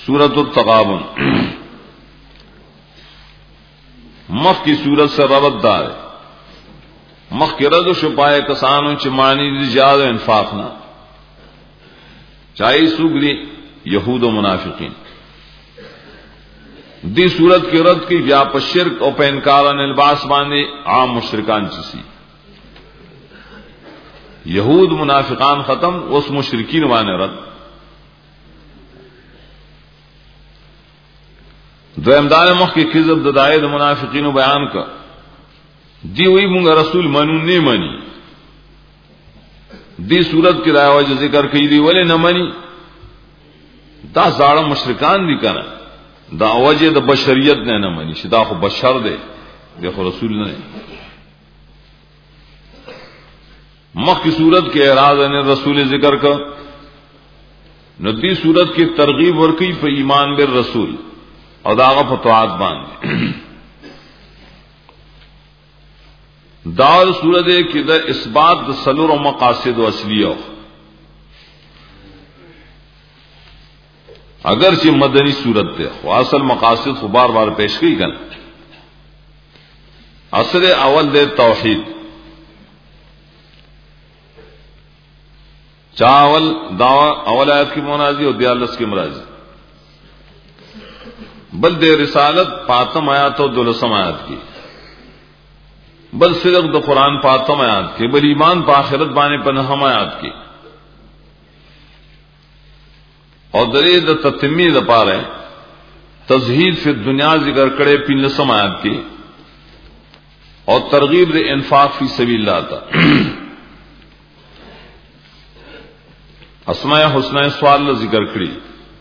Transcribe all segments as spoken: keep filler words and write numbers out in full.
सूरत التغابن مخ کی صورت سے ربط دار ہے مخ کی رد و شپائے کسانوں چمانی دی جاد و انفاقنا چاہی سگری یہود و منافقین دی صورت کی رد کی بیا پر شرک او پہ انکاران الباس باندے عام مشرکان چسی یہود منافقان ختم اس مشرکین وانے رد دو امدان مخ کی کذب ددائے دو منافقین و بیان کا دی ہوئی مونگا رسول منو نہیں منی دی صورت کی رائے وجہ ذکر کی دی ولی نہ منی دا زاڑا مشرکان دی کنا دا وجہ دا بشریت نے نہ منی شدا خو بشر دے دیکھو رسول نے مخ کی صورت کے اعراض نے رسول ذکر کا ندی صورت کی ترغیب ورکی پہ ایمان بالرسول اور داغا فتوحات باندھے دار صورت ہے کہ در اس بات سلور و مقاصد و اصلیہ اگرچہ مدنی صورت ہے اصل مقاصد کو بار بار پیش کی گن اصل اول دے توحید چاول دعوی اول آیت کی منازی اور دیالس کی مرازی بل دے رسالت پاتم آیات اور دلسم آیات کی بل صرف دو قرآن پاتم آیات کی بل ایمان پا آخرت بانے پنہم آیات کی اور درے دا تتمی دا پا رہے تزہید فی دنیا ذکر کرے پی لسم آیات کی اور ترغیب دے انفاق فی سبیل اللہ تا اسماء حسنہ سوال ذکر کری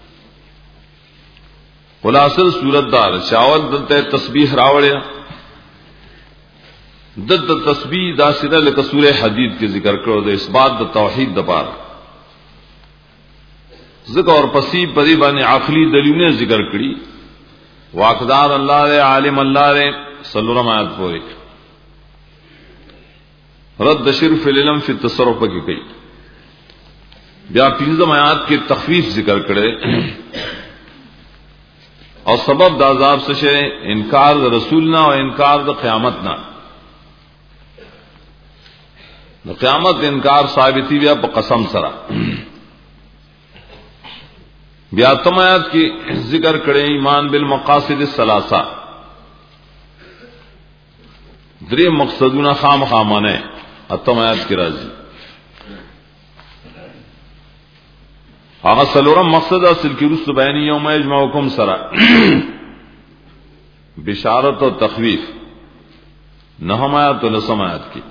خلاصل صورت دار چاول دلتے تسبیح راوڑیا دلت تسبیح دا سیدہ لکا سورہ حدید کے ذکر کرو دے اس بات دا توحید دا پارا ذکر اور پسیب پدی بانی عقلی دلیونے ذکر کری واقدار اللہ رے عالم اللہ رے صلی اللہ آیت پوری رد شرف العلم فی تصرف کی کئی بیا پینزم آیات کی تخفیف ذکر کرے اور سبب دا عذاب سے شے انکار دا رسول نہ اور انکار دا قیامت نہ دا قیامت انکار ثابتی بیا پا قسم سرا بیا تمایات کی ذکر کرے ایمان بالمقاصد الثلاثہ درے مقصدون خام خامانے اتمایات کی رازی آغا سلورم مقصد اصل کی رسل بینی یوم یجمعکم سرا بشارت و تخویف نہم آیات و لسم آیات کی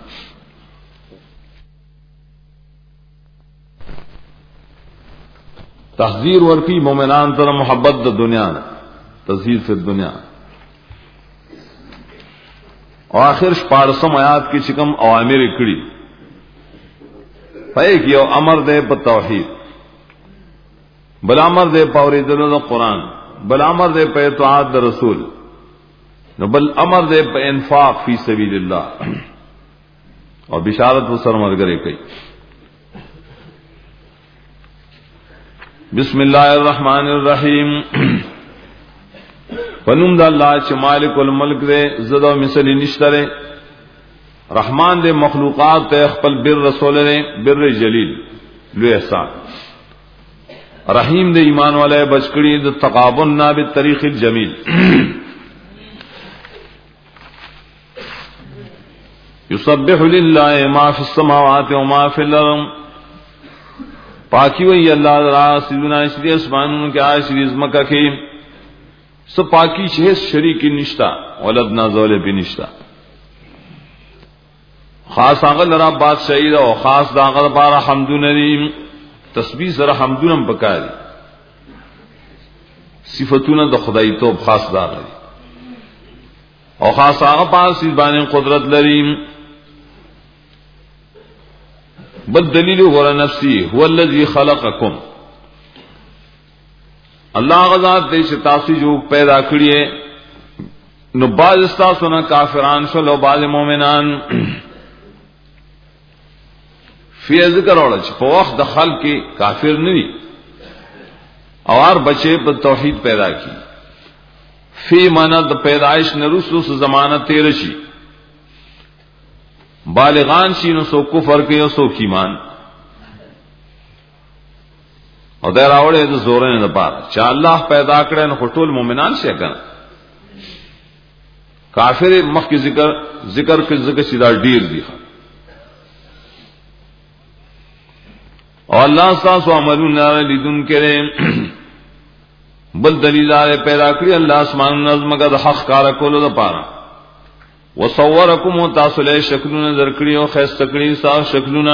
تحذیر ورکی مومنان تر محبت دا دنیا تزہید فی الدنیا اور آخر شپارسم آیات کی چکم اوامر کڑی پائے کی او امر دے پا توحید بل امر دے پاوری دل قرآن بل امر دے پہ اطاعت دا رسول بل امر دے پہ انفاق فی سبیل اللہ اور بشارت و سرمرگرے کئی بسم اللہ الرحمن الرحیم فنم دا اللہ چ مالک الملک دے زد و مثلی نشترے رحمان دے مخلوقات تے خپل بر رسول دے بر جلیل لو احسان رحیم دے ایمان والے بچکڑی دے تقابن نا بالطریق الجمیل یسبح للہ ما فی السماوات و ما فی الارض پاکی وی اللہ را سیدنا شری اسمانون کے آئے شری ازمکہ کی سب پاکی شہس شریکی نشتا ولدنا زول بھی نشتا خاص آغل را بادشاہی دا و خاص دا آغل پارا حمدو ندیم تسبیح سره حمدونم پکاري صفاتونه د خدای توب خاص دار او خاص هغه پاس باندې قدرت لري بل دلیل غره نفسي هو الذي خلقكم الله غزاد دې چې تاسو جو پیدا کړی ہے نو باز تاسو نه کافران شو لو باز مؤمنان فی ذکر اورل چې په وخت د خلق کې کافر نه وي اور بچے پر توحید پیدا کی فی مانا پیدائش نرسو سے زمانہ تیر شی بالغان شی نو سو کفر کے سو ایمان اور دیر آوڑے تو زورے نے پار چا اللہ پیدا کرے نو خطول مومنان سے کنا کافر مخ کی ذکر ذکر کے ذکر سیدھا ڈیر دی اور اللہ ساس و عملون لیدن کرے بل دلیل آرے پیدا کری اللہ اسمان نظم کا دا حق کارا کولو دا پارا وصورکم و تاسلے شکلون درکڑی و خیستکڑی سا شکلون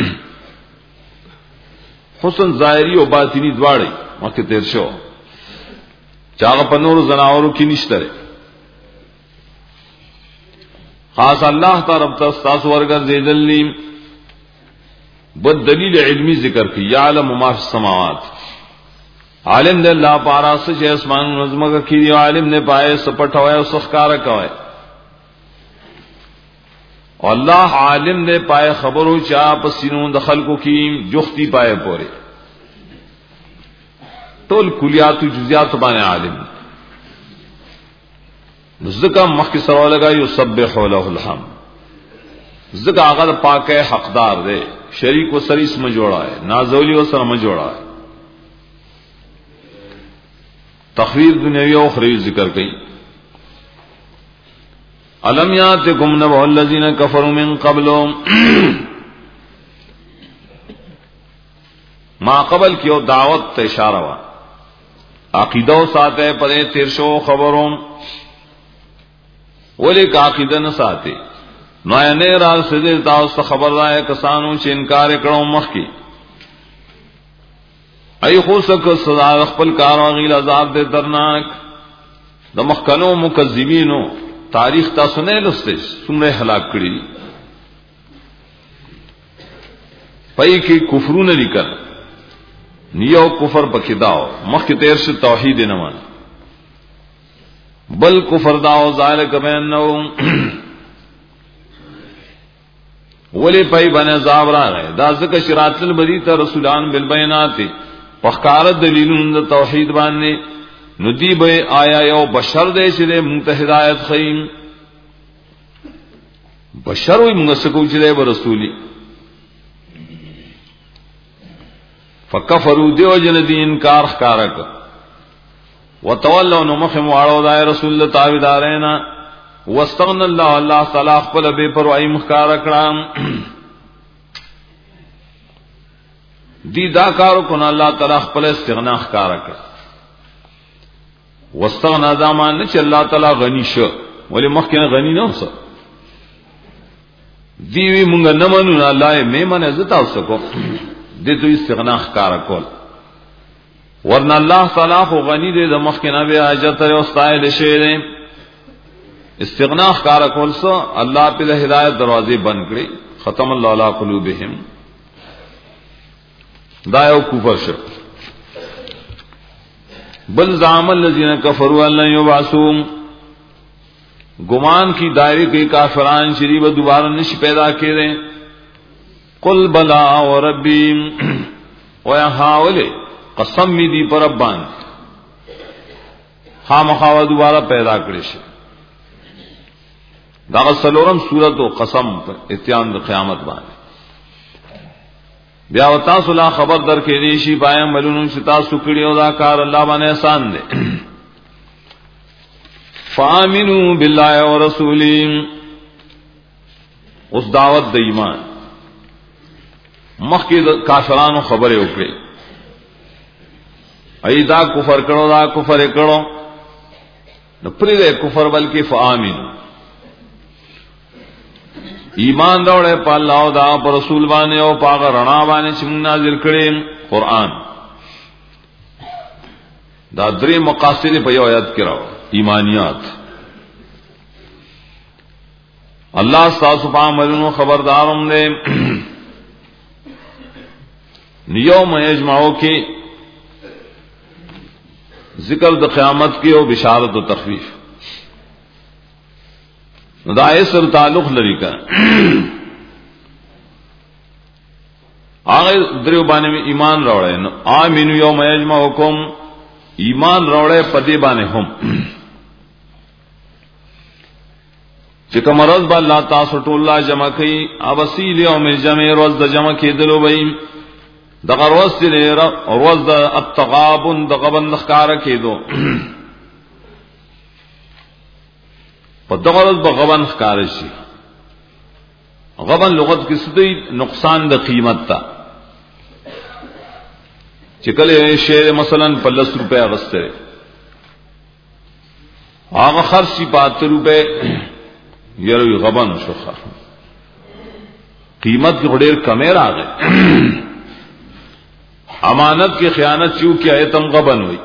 حسن ظاہری و باطنی دواری مکی تیر شو چاگا پنور زناورو کی نشترے خاص اللہ تا رب تستاس ورگر زیدلی بد دلیل علمی ذکر کی یعلم ما فی السماوات عالم دے اللہ پارا سچ اسمان نظم کا کی عالم نے پائے سپٹ ہوئے سخکار کوئے اور اللہ عالم نے پائے خبر ہو چاپ سینوں دخل کو کی جختی پائے پورے تول کلیات و جزیات بانے عالم ذکا مخ کی سرو لگا یسبح لہ الحمد ذکا اگر پاک حقدار دے شریک و سریس میں جوڑا ہے نازولی و سر میں جوڑا ہے تخویر دنیاوی و اخروی ذکر کی الم یاتکم نبأ الذین کفروا من قبل ما قبل کیو دعوت اشارہ وا عقیدہ ساتے پدے تیرشو خبروں ولی کا عقیدہ نہ ساتے نویا نے راز سے تاست خبر رائے کسانوں سے انکار کرو مخ کی ای خوسک سزا خپل کارو غیل عذاب دے درناک د مخکنو مکذبینو تاریخ تا سنے لستے سمرے ہلاک کری پئی کی کفرون لکر نیو کفر پکداو مخ کی تیر سے توحید نمان بل کفر داو ذالک بینو ولی پئی بن عذاب را گئے دا ذکر شرات البدی تا رسولان بالبینات پخکار دلیلون دا توحید باندے ندی بے آیا یو بشر دے چلے منت ہدایت خیم بشر ہوئی منگسکو چلے برسولی فکفرو دیو جن دی انکار خکارک وتولوا نمخم وعلو دائے رسول اللہ تابدارینا واستغن اللہ اللہ تعالیٰ خپل بے پروائی مخکارکرام دی دا کارو کنا اللہ تعالیٰ خپل استغنا خکارک واستغنا دامان نچ اللہ تعالیٰ غنی شو ولی مخکن غنی نو سا دیوی منگا نمنون اللہ میں من عزتا سکو دی تو استغنا خکارکول ورنہ اللہ تعالیٰ خو غنی دے دا مخکن بے آجت رے استائل شیرے استغنا خکارکول سا اللہ پہ دا ہدایت دروازے بند کرے ختم اللہ علی قلوبہم دایو کفر شو بل زعم الذین کفروا ان یبعثوا گمان کی دائرے کے کافران شریف دوبارہ نش پیدا کرے قل بلا وربی ویحاولے قسم می دی پر ربان خامخوا دوبارہ پیدا کرے شے دا سلورم صورت و قسم اتیان دا قیامت بانے بیا وتا صلا خبر در کے دیشی پایا ملون شتا سکڑی او دا کار اللہ بانے احسان دے فآمنوا باللہ ورسولی اس دعوت دا ایمان مخ کی کافرانو خبریں اکڑے ای دا کفر کرو دا کفر کرو نہ پری دے کفر بلکہ فآمنوا ایمان روڑے پا اللہ و دا پا رسول بانے او پا رنا بانے چمن نازل کرے قرآن دا دری مقاصد پا یو یاد کراؤ ایمانیات اللہ ستاسو پا ملنو خبردارم دے نیوم یجمعو کی ذکر دا قیامت کی او بشارت و تخفیف دا ایسر تعلق لری کا آگے دریو بانے میں ایمان روڑے آمینو یوم یجمعکم ایمان روڑے پدی بانے ہم چکا مرض با اللہ تاسو ټول جمع کئی ابسیل یوم الجمع روز د جمع کی دلو بئی دغه روز تی روز د التغابن د غبن نخکار کی دو په دغه روز به غبن نخکار شي غبن لغت کی سدی نقصان د قیمت تا چکل شیر مثلا پلس روپے اغسطے آغا خرچی پات روپے یروی غبن شخا قیمت کی غڑیر کمیر آگئے امانت کی خیانت چیو کی آیتم غبن ہوئی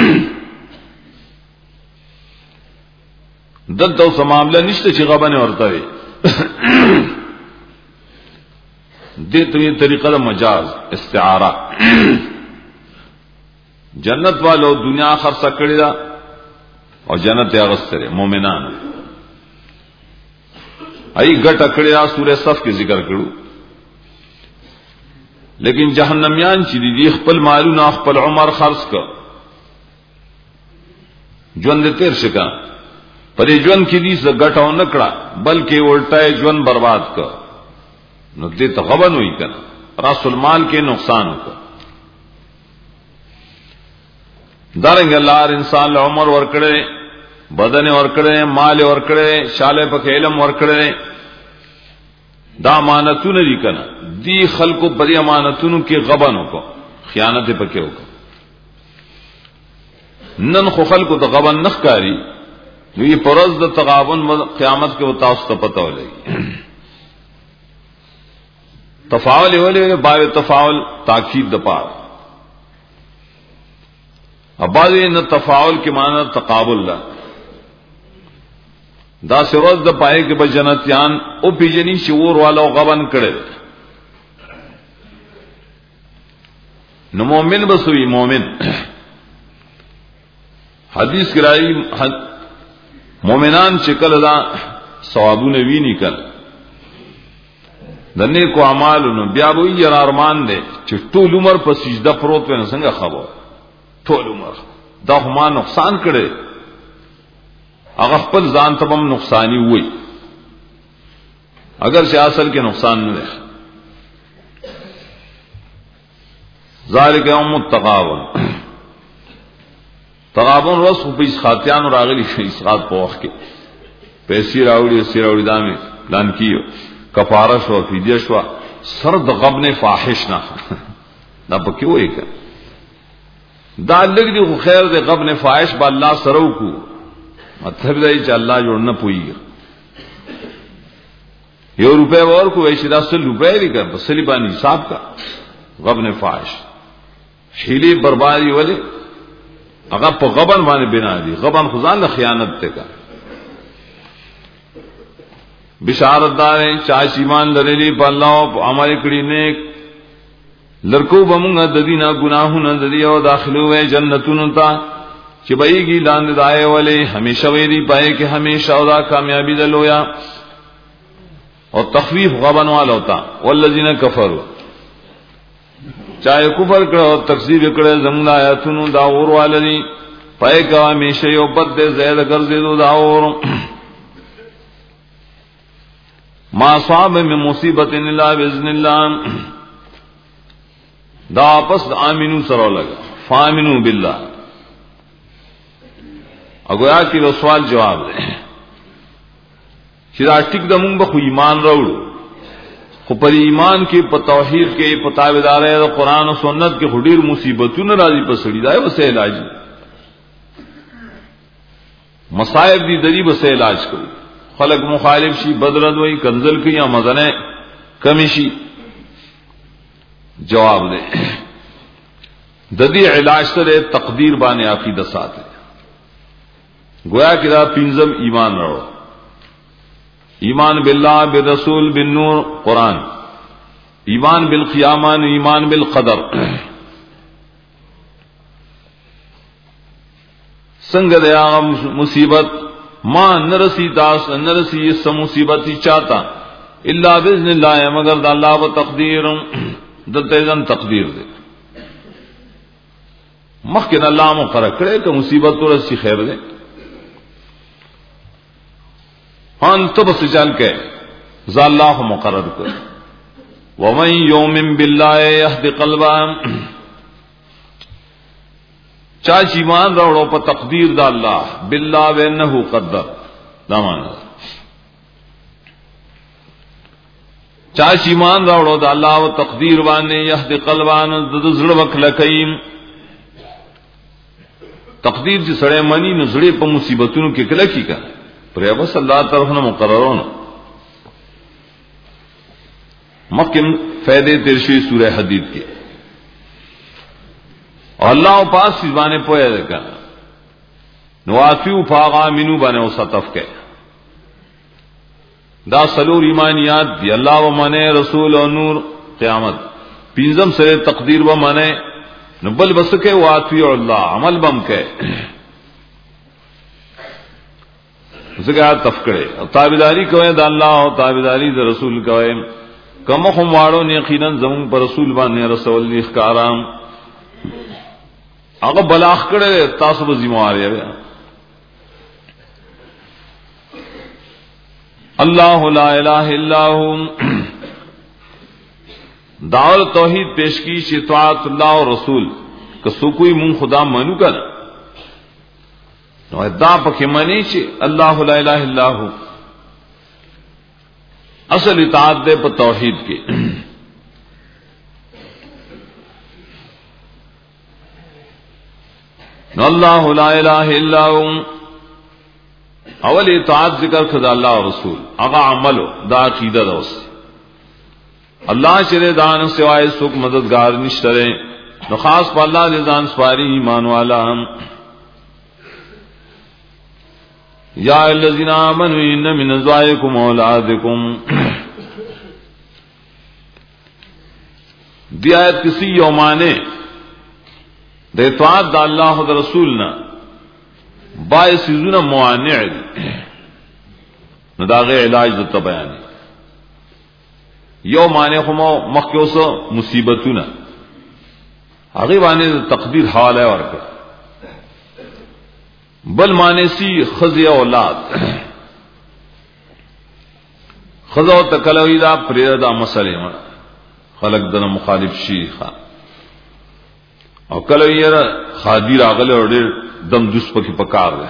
دل تو سماملہ نشتے چی غبن ورطا ہوئی دے تو یہ طریقہ دا مجاز استعارہ جنت والو دنیا خرچہ کړی دا او جنت یې اغستره مؤمنان ای ګټه کړی دا سورہ صف کې ذکر کړو لیکن جهنميان چې دي خپل مالونه خپل عمر خرڅ کړ ژوند تیر شکا پرې ژوند کې دي څه ګټه نه کړه بلکې الټه ژوند برباد کړ نو دې ته غبن وې کړه راس المال کې نقصان وکړ دارنگ اللہ انسان عمر ورکڑے بدن ورکڑے مال ورکڑے شالے پک علم ورکڑے دا امانتون دی کنا دی خلقو بری امانتون کی غبن کو خیانت پکے ہو نن خو خلقو دا غبن نخ کاری یہ پرز دا تغابن قیامت کے وتاست پتہ ہو لگی تفاعل والے باب تفاعل تاکید د پار اباظی نہ تفاعل کے معنی تقابل لا دا سروز دا پائے کہ بجنتیان او پیجنی شعور والا غبن کڑے نو مومن بسوی مومن حدیث کرائی مومنان چکل دا ثوابو نوی نکل دنے کو اعمالو نو بیابوی یرا ارمان دے چھ طول عمر پس سجدہ پروت پہ نسنگا خبر ټول عمر دا ما نقصان کړي هغه خپل ځان ته هم نقصانی وي اگر چې اصل کې نقصان نه ده ذالک یوم التغابن تغابن روز په اسخاتیان راغلي شي اسخات په وخت کې پیسې راوړي سیر راوړي دامه پلان کیو کفاره شو فدیه شو سر د غبن فاحش نه دا پکې وایي دا لګ دی خو خیر دے غبن فاحش با اللہ سرو کو مطلب دی چې الله جوړ نه پوي یو روپے اور کو ویسے دا سل روپے لري کا بسلی باندې حساب کا غبن فاحش حیلی بربادی ولې هغه په غبن باندې بنا دي غبن خدان له خیانت ته کا بشارت دار چا ایمان لري په الله او عمل کړي نیک لڑکو بمونگا ددینا گناہونا ددیو داخلو وے جنتون تا چبئیگی لاند دائے والے ہمیشہ ویدی پائے کہ ہمیشہ دا کامیابی دلویا اور تخفیف غبن والا ہوتا والذین کفروا چاہے کفر کرے اور تکذیب کرے زمون آیاتون دا اور والدی پائے کہ ہمیشہ یو بد دے زید گرزے دو دا اور ما صاب من مصیبت الا باذن اللہ دا آپس آمینو سرو لگا فامنو باللہ اگویا کی وہ سوال جواب دے چیزا ٹک دا مونگ بخو ایمان روڑو خو پر ایمان کی پا توحید کے پتاویدار ہے دا قرآن و سنت کے خودیر مصیبتون راضی پسڑی دا ہے بس علاج مصائب دی دری بس علاج کرو خلق مخالف شی بدرد وئی کنزل کی یا مزنے کمی شی جواب دے ددی علاج ترے تقدیر بانے عقیدہ ساتھ گویا کہ دا پنزم ایمان رہو ایمان باللہ بالرسول بالنور قرآن ایمان بالقیامان ایمان بالقدر سنگ دیا مصیبت ماں نرسی تاس نرسی اس مصیبت چاہتا اللہ باذن اللہ مگر دا اللہ و تقدیر دلتے ازن تقدیر دے مخکن الله مقرر کړي که مصیبت ورسي خیر ده ان تب سجال کې ذا الله مقرر کړ ومن یؤمن بالله يهد قلبا چا چې ایمان راوړو په تقدیر د الله بالله وانه قدر دا معنا چا چې ایمان راوړو د الله او تقدیر باندې يهد قلبان د زړه وکړه کيم تقدیر چې سړی منی نو زړه په مصیبتونو کې کله کیږي پر بس الله طرف نه مقررون مکم فائدے ترشی سورہ حدید کے اللہ پاس سیزوانے پویا دیکھا نوافیو فاغا منو بنے و سطف کے دا سلور ایمانیات دی اللہ و منے رسول و نور قیامت پینزم سرے تقدیر و منے نبل بسکے واتفیو اللہ عمل بم کے ذکر تفکڑے تابداری کوئے دا اللہ و تابداری دا رسول کوئے کم خم واړو نه یقینا زمون پر رسول باندې رسول دی ښکارام هغه بلاغ کړي تاسو به ذمہوار یې الله لا اله الا هو دعوت توحید پیش کی چې طاعت الله او رسول که سو کوئی مون خدا مانو کړه نو دا پکې معنی چې الله لا اله الا هو اصل اطاعت دے پر توحید کی اللہ لا الہ الا ہو اول اطاعت ذکر خدا اللہ و رسول اغا عملو دا عقیدہ دوست اللہ چرے دان سوائے سکھ مددگار نشترے نخاص پا اللہ لزان سپاری ایمان والا یا الذین آمنوا ان من ازواجکم اولادکم دی آیت کسی یومانے دے اطاعت دا اللہ دا رسولنا باعث سیزونا موانع دی نداغ علاج دتا بیانی یومانے خمو مخیوسا مصیبتونا اغیبانے دا تقدیر حوالہ ورکا بل مانے سی خزی اولاد خزو تکلوی دا پریر دا مسئلے من خلق دنا مخالف شیخا او کلوی یرا خادی راغلے اور دیر دم دوس پکی پکار دے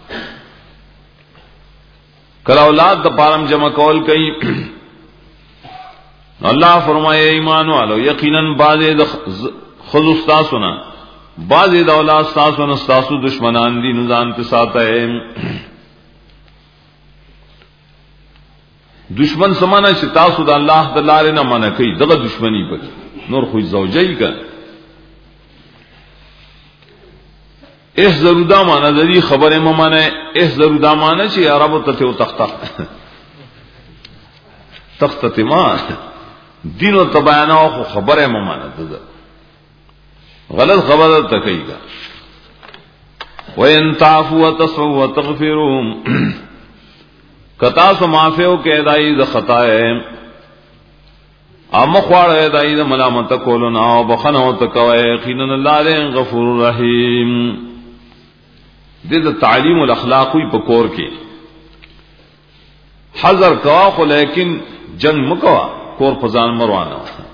کلا اولاد دا پارم جمع کول کئی اللہ فرمائے ایمان والو یقیناً بازے دا خزو استاسونا بعض اولاد ساسو و نستاسو دشمنان دی نزان کے ساتھ ہے دشمن سمانا شتاسو دا اللہ دلار نہ مانا کئی دغا دشمنی پر نور خوش زوجی کا اح ضرودہ مانا ذری خبر مانا اح ضرودہ مانا چی عرب تتے و تختہ تختہ تیمان دین و تباینا و خبر مانا دزر غلط خبر تکئی گا وَإِن تَعْفُوا وَتَصْفَحُوا وَتَغْفِرُوا کتا سو معافیو کے ادائی دا خطائے امخوار ادائی دا ملامت کولنا و بخنو تکوئے یقیناً اللہ دے غفور رحیم دے دا تعلیم الاخلاقوی پکور کے حذر کوا خو لیکن جنگ مکوا کور پزان مروانا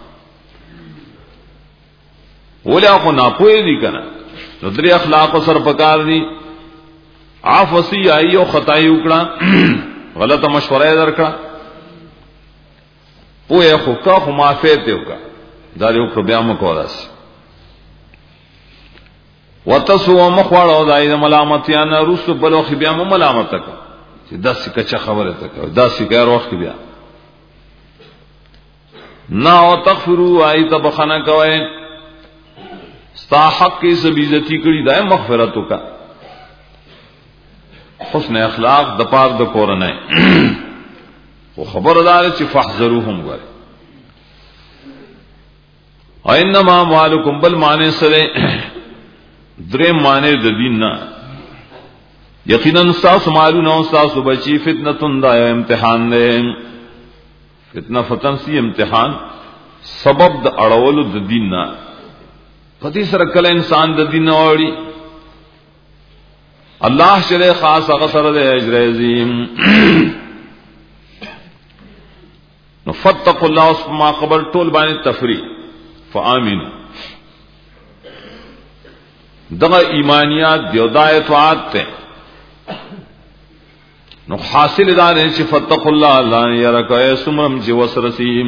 ولی آخو ناپوئے دی کنا ندری اخلاق و سر پکار دی آفسی آئی و خطائی اکڑا غلط مشورہ درکا پوئے خوکا خو معافیتے ہوکا داری اکڑا بیام کو راسی وَتَسُوَ مَخْوَارَ وَدَائِدَ مَلَامَتِيَانَ رُسُ بَلُوخِ بیام ملامتکا داسی کچا خبر تکا داسی کیا روخ کی بیام نا و تغفرو آئی تبخانا کوئے ستا حق کی سب عزتی کری دائے مغفرتو کا حسن اخلاق دپار دکورن ہے وہ خبردار چی فحذروہم گوارے وَإِنَّمَا مَالُكُمْ بل مانے سرے درم مانے دین نا یقیناً ساس مالونا ساس بچی فتنتن دایا امتحان دے فتنہ فتن سی امتحان سبب دا اڑول دین نا پتی سره کله انسان د دین اوړي الله شری خاص هغه سره د اجر عظیم. نو فتقوا الله اسما قبل طول باندې تفریح فآمین دغه ایمانیات دیو دایتوات ته. نو حاصل دا نه چې فتقوا الله لا يرکای سمم چې وسرسیم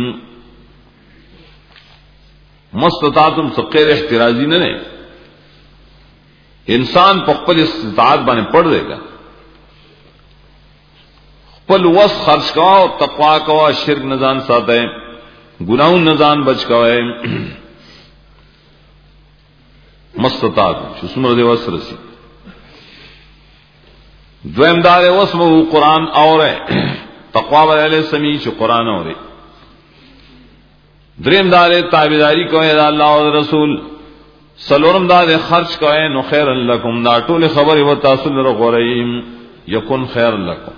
مستطاعتم سقیر احترازی نه نه انسان په خپل استطاعت باندې پڑھ دے گا خپل وس خرچ کا او تقوا کا شرک نزان ساته گناہوں نزان بچ کا مستطاعت چې څومره دی وسرسی. دویم دار وسمو قرآن اوره تقوا ولله سمی چې قرآن اوره. دریم دار تابعداری کوي د الله او رسول. سلورم دار خرچ کوي نو خیر لکم دا ټول خبره و تاسو لره غوړیم یکون خیر لکم.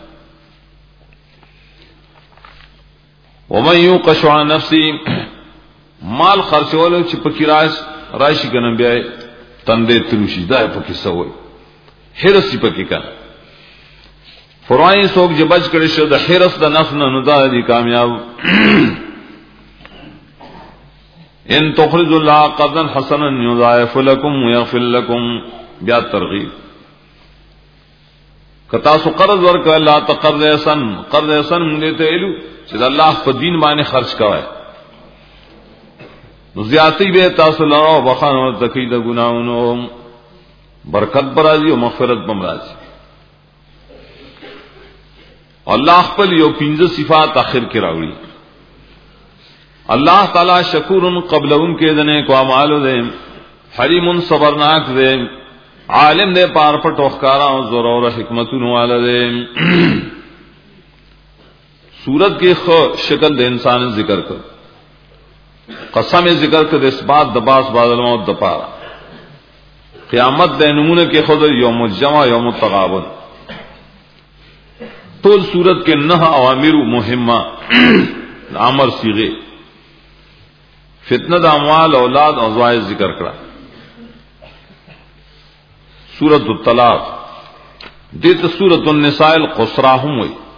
ومن یوق شح نفسه مال خرچولو چې پکې راش راشي کنه بیا تندې تروشي دا پکې سوې هرڅ پکې کا فرای څوک چې بچ کړي شو د حرس د نفس نه نو دا دي کامیاب. ان تخرج الله قرضا حسنا يضاعف لكم ويغفر لكم بیا ترغیب کتا سو قرض ورک الله تقرض حسن قرض حسن موږ ته ایلو چې الله په دین باندې خرج کوي نو زیاتی به تاسو لرو بخانو تکید ګناونو برکت برازي او مغفرت بمرازي. الله خپل یو پنځه صفات اخر کې راوړي. اللہ تعالی شکور قبل ان کے دنے کو اعمال دے حلیم صبرناک دے عالم دے پار پٹ وخکارا زور اور حکمت والا دے. سورت کی خ شکل دے انسان ذکر کر قسم ذکر کر اس بات دباس بادل موت دپارا قیامت دے نمونے کے خود یوم الجمع یوم التغابن طول سورت کے نہ اوامر مہمہ امر صیغے فتنہ دا اموال اولاد اور زوائد ذکر کرا. سورۃ الطلاق دیت سورۃ النساء القصرا ہم ہوئی